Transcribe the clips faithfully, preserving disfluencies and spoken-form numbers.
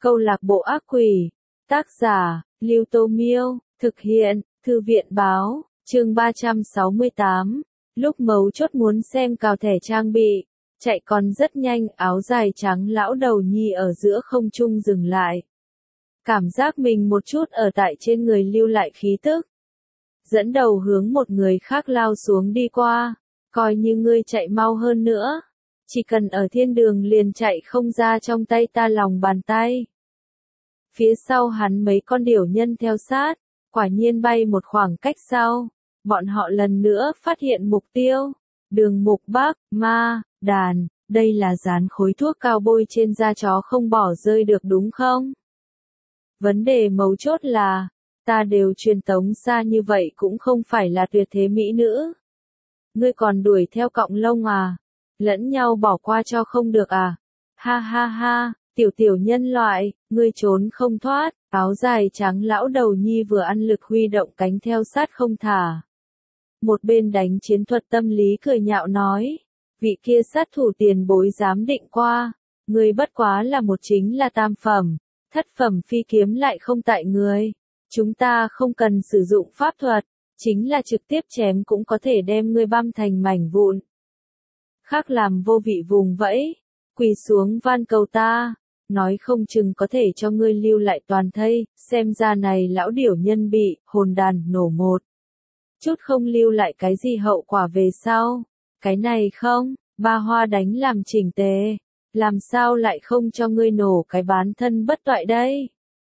Câu lạc bộ ác quỷ. Tác giả, Lưu Tô Miêu. Thực hiện, Thư viện Báo. Chương ba trăm sáu mươi tám. Lúc mấu chốt muốn xem cào thẻ trang bị. Chạy còn rất nhanh, áo dài trắng lão đầu nhi ở giữa không trung dừng lại. Cảm giác mình một chút ở tại trên người lưu lại khí tức. Dẫn đầu hướng một người khác lao xuống đi qua. Coi như ngươi chạy mau hơn nữa. Chỉ cần ở thiên đường liền chạy không ra trong tay ta lòng bàn tay. Phía sau hắn mấy con điểu nhân theo sát. Quả nhiên bay một khoảng cách sau. Bọn họ lần nữa phát hiện mục tiêu. Đường Mục Bắc, ma, đàn, đây là dán khối thuốc cao bôi trên da chó không bỏ rơi được đúng không? Vấn đề mấu chốt là, ta đều truyền tống xa như vậy cũng không phải là tuyệt thế mỹ nữ. Ngươi còn đuổi theo cọng lông à? Lẫn nhau bỏ qua cho không được à? Ha ha ha, tiểu tiểu nhân loại, ngươi trốn không thoát. Áo dài trắng lão đầu nhi vừa ăn lực huy động cánh theo sát không thả. Một bên đánh chiến thuật tâm lý cười nhạo nói, vị kia sát thủ tiền bối dám định qua, ngươi bất quá là một chính là tam phẩm, thất phẩm phi kiếm lại không tại người. Chúng ta không cần sử dụng pháp thuật, chính là trực tiếp chém cũng có thể đem ngươi băm thành mảnh vụn. Khác làm vô vị vùng vẫy, quỳ xuống van cầu ta, nói không chừng có thể cho ngươi lưu lại toàn thây, xem ra này lão điểu nhân bị, hồn đàn, nổ một. Chút không lưu lại cái gì hậu quả về sau. Cái này không, ba hoa đánh làm chỉnh tề. Làm sao lại không cho ngươi nổ cái bán thân bất toại đây?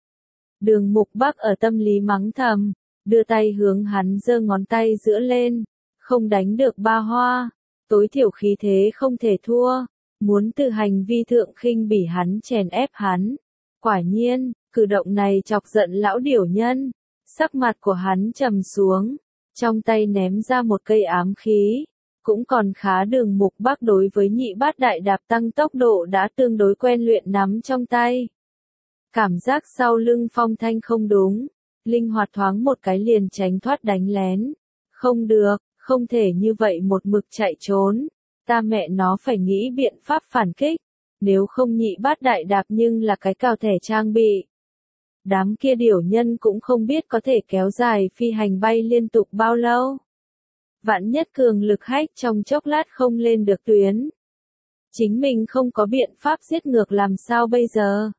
Đường Mục Bắc ở tâm lý mắng thầm, đưa tay hướng hắn giơ ngón tay giữa lên. Không đánh được ba hoa, tối thiểu khí thế không thể thua. Muốn từ hành vi thượng khinh bỉ hắn chèn ép hắn. Quả nhiên, cử động này chọc giận lão điểu nhân. Sắc mặt của hắn trầm xuống. Trong tay ném ra một cây ám khí, cũng còn khá. Đường Mục Bắc đối với nhị bát đại đạp tăng tốc độ đã tương đối quen luyện nắm trong tay. Cảm giác sau lưng phong thanh không đúng, linh hoạt thoáng một cái liền tránh thoát đánh lén. Không được, không thể như vậy một mực chạy trốn, ta mẹ nó phải nghĩ biện pháp phản kích, nếu không nhị bát đại đạp nhưng là cái cào thẻ trang bị. Đám kia điểu nhân cũng không biết có thể kéo dài phi hành bay liên tục bao lâu. Vạn nhất cường lực hách trong chốc lát không lên được tuyến. Chính mình không có biện pháp giết ngược làm sao bây giờ.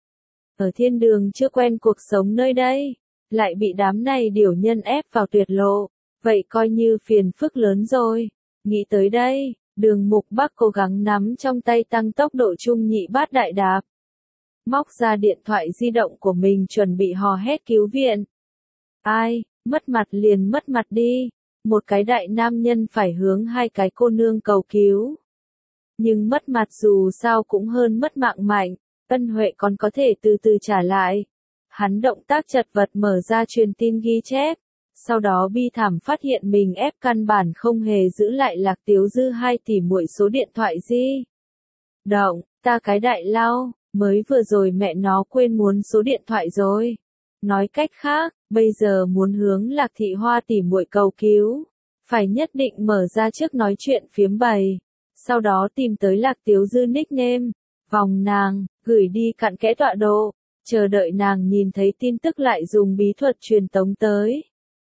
Ở thiên đường chưa quen cuộc sống nơi đây, lại bị đám này điểu nhân ép vào tuyệt lộ, vậy coi như phiền phức lớn rồi. Nghĩ tới đây, Đường Mục Bắc cố gắng nắm trong tay tăng tốc độ trung nhị bát đại đạp. Móc ra điện thoại di động của mình chuẩn bị hò hét cứu viện. Ai, mất mặt liền mất mặt đi, một cái đại nam nhân phải hướng hai cái cô nương cầu cứu. Nhưng mất mặt dù sao cũng hơn mất mạng mạnh, ân huệ còn có thể từ từ trả lại. Hắn động tác chật vật mở ra truyền tin ghi chép, sau đó bi thảm phát hiện mình ép căn bản không hề giữ lại Lạc Tiếu Dư hai tỷ muội số điện thoại di động, ta cái đại lao. Mới vừa rồi mẹ nó quên muốn số điện thoại rồi. Nói cách khác, bây giờ muốn hướng Lạc Thị Hoa tỷ muội cầu cứu, phải nhất định mở ra trước nói chuyện phiếm bày, sau đó tìm tới Lạc Tiếu Dư nickname, vòng nàng, gửi đi cặn kẽ tọa độ, chờ đợi nàng nhìn thấy tin tức lại dùng bí thuật truyền tống tới.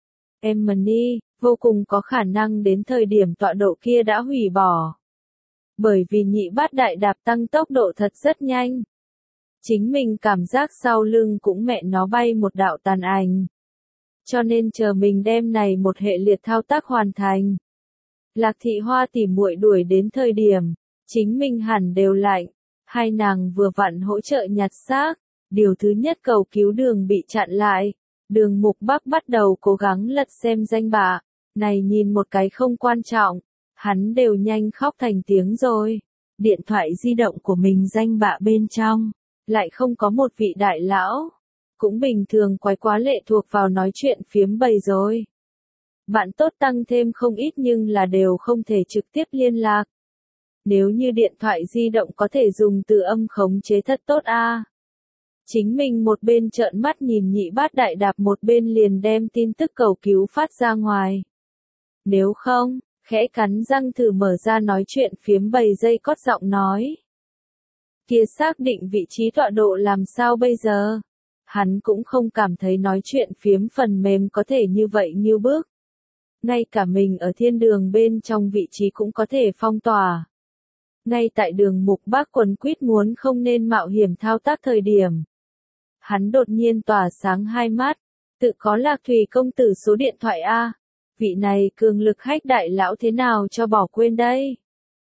Emily, vô cùng có khả năng đến thời điểm tọa độ kia đã hủy bỏ. Bởi vì nhị bát đại đạp tăng tốc độ thật rất nhanh. Chính mình cảm giác sau lưng cũng mẹ nó bay một đạo tàn ảnh. Cho nên chờ mình đem này một hệ liệt thao tác hoàn thành. Lạc Thị Hoa tỷ muội đuổi đến thời điểm, chính mình hẳn đều lạnh. Hai nàng vừa vặn hỗ trợ nhặt xác. Điều thứ nhất cầu cứu đường bị chặn lại. Đường Mục Bắc bắt đầu cố gắng lật xem danh bạ. Này nhìn một cái không quan trọng. Hắn đều nhanh khóc thành tiếng rồi. Điện thoại di động của mình danh bạ bên trong lại không có một vị đại lão. Cũng bình thường quái quá lệ thuộc vào nói chuyện phiếm bầy rồi. Bạn tốt tăng thêm không ít nhưng là đều không thể trực tiếp liên lạc. Nếu như điện thoại di động có thể dùng từ âm khống chế thật tốt a. À. Chính mình một bên trợn mắt nhìn nhị bát đại đạp một bên liền đem tin tức cầu cứu phát ra ngoài. Nếu không, khẽ cắn răng thử mở ra nói chuyện phiếm bầy dây cót giọng nói. Kia xác định vị trí tọa độ làm sao bây giờ? Hắn cũng không cảm thấy nói chuyện phiếm phần mềm có thể như vậy như bước. Ngay cả mình ở thiên đường bên trong vị trí cũng có thể phong tỏa. Ngay tại đường Mục Bác quấn quýt muốn không nên mạo hiểm thao tác thời điểm. Hắn đột nhiên tỏa sáng hai mắt, tự có Lạc Thủy công tử số điện thoại A. Vị này cường lực hách đại lão thế nào cho bỏ quên đây?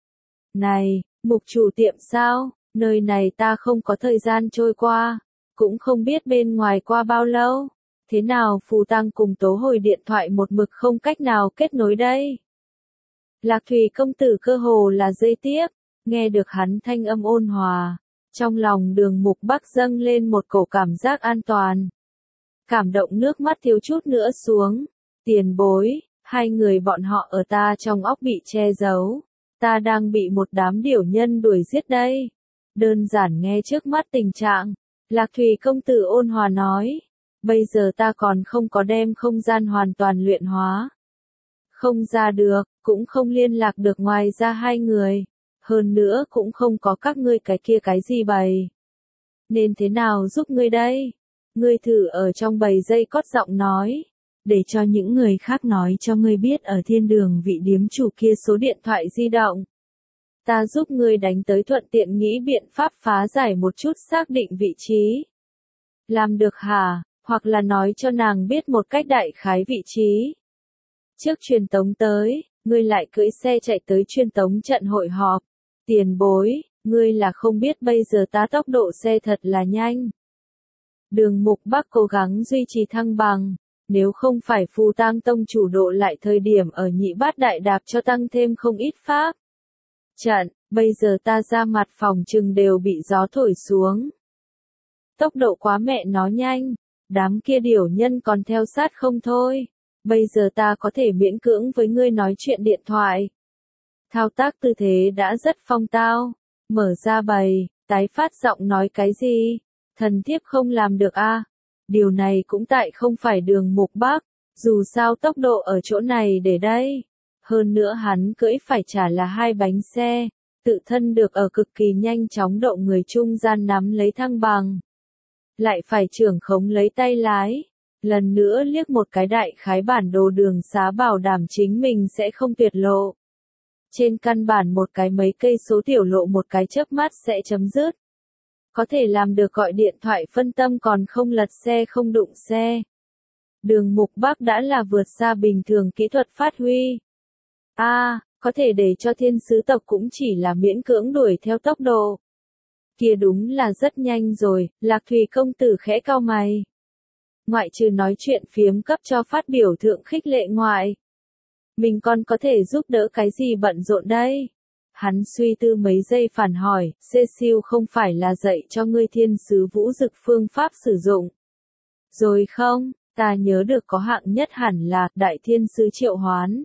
Này, Mục chủ tiệm sao, nơi này ta không có thời gian trôi qua, cũng không biết bên ngoài qua bao lâu. Thế nào Phù Tăng cùng Tố Hồi điện thoại một mực không cách nào kết nối đây? Lạc Thủy công tử cơ hồ là dây tiếp, nghe được hắn thanh âm ôn hòa. Trong lòng đường Mục Bác dâng lên một cổ cảm giác an toàn. Cảm động nước mắt thiếu chút nữa xuống. Tiền bối, hai người bọn họ ở ta trong óc bị che giấu. Ta đang bị một đám điểu nhân đuổi giết đây. Đơn giản nghe trước mắt tình trạng. Lạc Thủy công tử ôn hòa nói. Bây giờ ta còn không có đem không gian hoàn toàn luyện hóa. Không ra được, cũng không liên lạc được ngoài ra hai người. Hơn nữa cũng không có các ngươi cái kia cái gì bày. Nên thế nào giúp ngươi đây? Ngươi thử ở trong bầy dây cót giọng nói. Để cho những người khác nói cho ngươi biết ở thiên đường vị điếm chủ kia số điện thoại di động. Ta giúp ngươi đánh tới thuận tiện nghĩ biện pháp phá giải một chút xác định vị trí. Làm được hả? Hoặc là nói cho nàng biết một cách đại khái vị trí. Trước truyền tống tới, ngươi lại cưỡi xe chạy tới truyền tống trận hội họp. Tiền bối, ngươi là không biết bây giờ ta tốc độ xe thật là nhanh. Đường Mục Bác cố gắng duy trì thăng bằng, nếu không phải Phù Tang tông chủ độ lại thời điểm ở nhị bát đại đạp cho tăng thêm không ít pháp. Trận, bây giờ ta ra mặt phòng trừng đều bị gió thổi xuống. Tốc độ quá mẹ nó nhanh, đám kia điểu nhân còn theo sát không thôi. Bây giờ ta có thể miễn cưỡng với ngươi nói chuyện điện thoại. Thao tác tư thế đã rất phong tao, mở ra bày, tái phát giọng nói cái gì, thần thiếp không làm được a. À? Điều này cũng tại không phải đường Mục Bác, dù sao tốc độ ở chỗ này để đây. Hơn nữa hắn cưỡi phải trả là hai bánh xe, tự thân được ở cực kỳ nhanh chóng độ người trung gian nắm lấy thăng bằng. Lại phải trưởng khống lấy tay lái. Lần nữa liếc một cái đại khái bản đồ đường xá bảo đảm chính mình sẽ không tuyệt lộ. Trên căn bản một cái mấy cây số tiểu lộ một cái chớp mắt sẽ chấm dứt. Có thể làm được gọi điện thoại phân tâm còn không lật xe không đụng xe. Đường Mục Bác đã là vượt xa bình thường kỹ thuật phát huy. A, à, có thể để cho thiên sứ tộc cũng chỉ là miễn cưỡng đuổi theo tốc độ. Kia đúng là rất nhanh rồi, Lạc Thủy công tử khẽ cau mày. Ngoại trừ nói chuyện phiếm cấp cho phát biểu thượng khích lệ ngoại. Mình còn có thể giúp đỡ cái gì bận rộn đây? Hắn suy tư mấy giây phản hỏi, Cecil không phải là dạy cho ngươi thiên sứ vũ dực phương pháp sử dụng. Rồi không, ta nhớ được có hạng nhất hẳn là đại thiên sứ triệu hoán.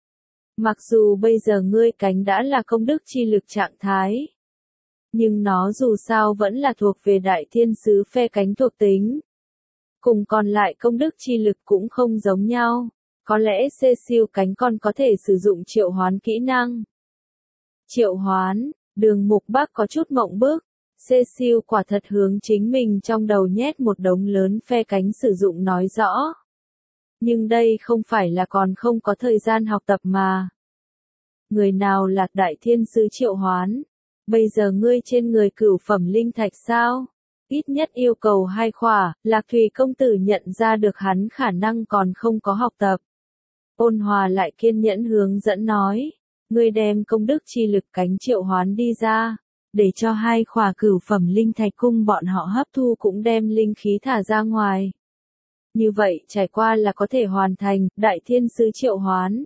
Mặc dù bây giờ ngươi cánh đã là công đức chi lực trạng thái. Nhưng nó dù sao vẫn là thuộc về đại thiên sứ phe cánh thuộc tính. Cùng còn lại công đức chi lực cũng không giống nhau. Có lẽ Cecil cánh còn có thể sử dụng triệu hoán kỹ năng. Triệu hoán, đường Mục Bác có chút mộng bức. Cecil quả thật hướng chính mình trong đầu nhét một đống lớn phe cánh sử dụng nói rõ. Nhưng đây không phải là còn không có thời gian học tập mà. Người nào là đại thiên sứ triệu hoán? Bây giờ ngươi trên người cửu phẩm linh thạch sao? Ít nhất yêu cầu hai khỏa, Lạc Thủy công tử nhận ra được hắn khả năng còn không có học tập. Ôn hòa lại kiên nhẫn hướng dẫn nói, ngươi đem công đức chi lực cánh triệu hoán đi ra, để cho hai khỏa cửu phẩm linh thạch cung bọn họ hấp thu cũng đem linh khí thả ra ngoài. Như vậy trải qua là có thể hoàn thành, đại thiên sứ triệu hoán.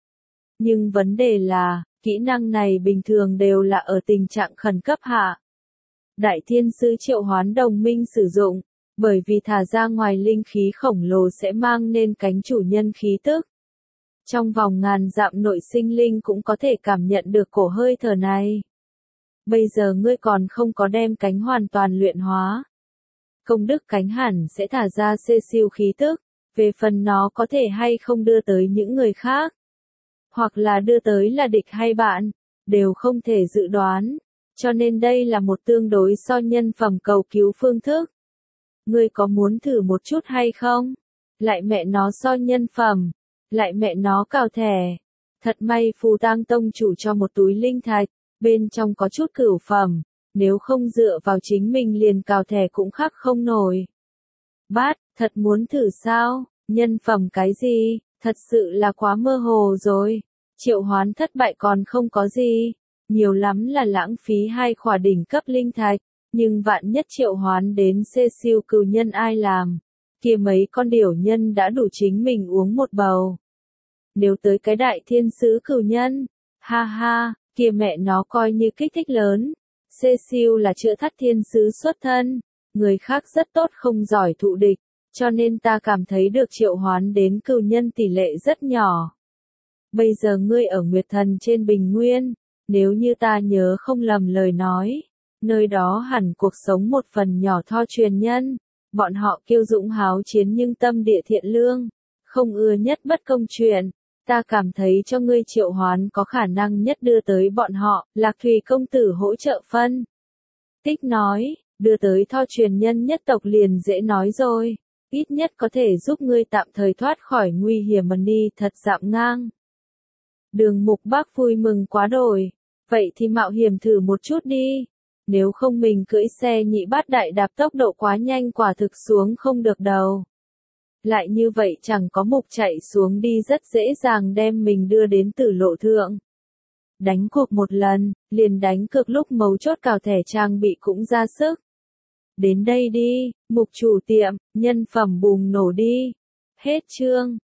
Nhưng vấn đề là, kỹ năng này bình thường đều là ở tình trạng khẩn cấp hạ. Đại thiên sứ triệu hoán đồng minh sử dụng, bởi vì thả ra ngoài linh khí khổng lồ sẽ mang nên cánh chủ nhân khí tức. Trong vòng ngàn dặm nội sinh linh cũng có thể cảm nhận được cổ hơi thở này. Bây giờ ngươi còn không có đem cánh hoàn toàn luyện hóa. Công đức cánh hẳn sẽ thả ra Cecil khí tức, về phần nó có thể hay không đưa tới những người khác. Hoặc là đưa tới là địch hay bạn, đều không thể dự đoán. cho nên đây là một tương đối so nhân phẩm cầu cứu phương thức. Ngươi có muốn thử một chút hay không? Lại mẹ nó so nhân phẩm, lại mẹ nó cào thẻ. Thật may Phù Tang tông chủ cho một túi linh thạch, bên trong có chút cửu phẩm, nếu không dựa vào chính mình liền cào thẻ cũng khắc không nổi. Bát, thật muốn thử sao? Nhân phẩm cái gì? Thật sự là quá mơ hồ rồi. Triệu hoán thất bại còn không có gì, nhiều lắm là lãng phí hai khỏa đỉnh cấp linh thạch, nhưng vạn nhất triệu hoán đến xê siêu cừu nhân ai làm, kia mấy con điểu nhân đã đủ chính mình uống một bầu. Nếu tới cái đại thiên sứ cừu nhân, ha ha, kia mẹ nó coi như kích thích lớn. Xê siêu là chữa thắt thiên sứ xuất thân, người khác rất tốt không giỏi thụ địch, cho nên ta cảm thấy được triệu hoán đến cừu nhân tỷ lệ rất nhỏ. Bây giờ ngươi ở Nguyệt Thần trên Bình Nguyên, nếu như ta nhớ không lầm lời nói, nơi đó hẳn cuộc sống một phần nhỏ tho truyền nhân, bọn họ kiêu dũng háo chiến nhưng tâm địa thiện lương, không ưa nhất bất công chuyện, ta cảm thấy cho ngươi triệu hoán có khả năng nhất đưa tới bọn họ, Lạc Thủy công tử hỗ trợ phân. Tích nói, đưa tới tho truyền nhân nhất tộc liền dễ nói rồi, ít nhất có thể giúp ngươi tạm thời thoát khỏi nguy hiểm mà đi thật dạm ngang. Đường Mục Bác vui mừng quá đổi, vậy thì mạo hiểm thử một chút đi, nếu không mình cưỡi xe nhị bát đại đạp tốc độ quá nhanh quả thực xuống không được đâu. Lại như vậy chẳng có Mục chạy xuống đi rất dễ dàng đem mình đưa đến tử lộ thượng. Đánh cuộc một lần, liền đánh cược lúc mấu chốt cào thẻ trang bị cũng ra sức. Đến đây đi, Mục chủ tiệm, nhân phẩm bùng nổ đi. Hết chương.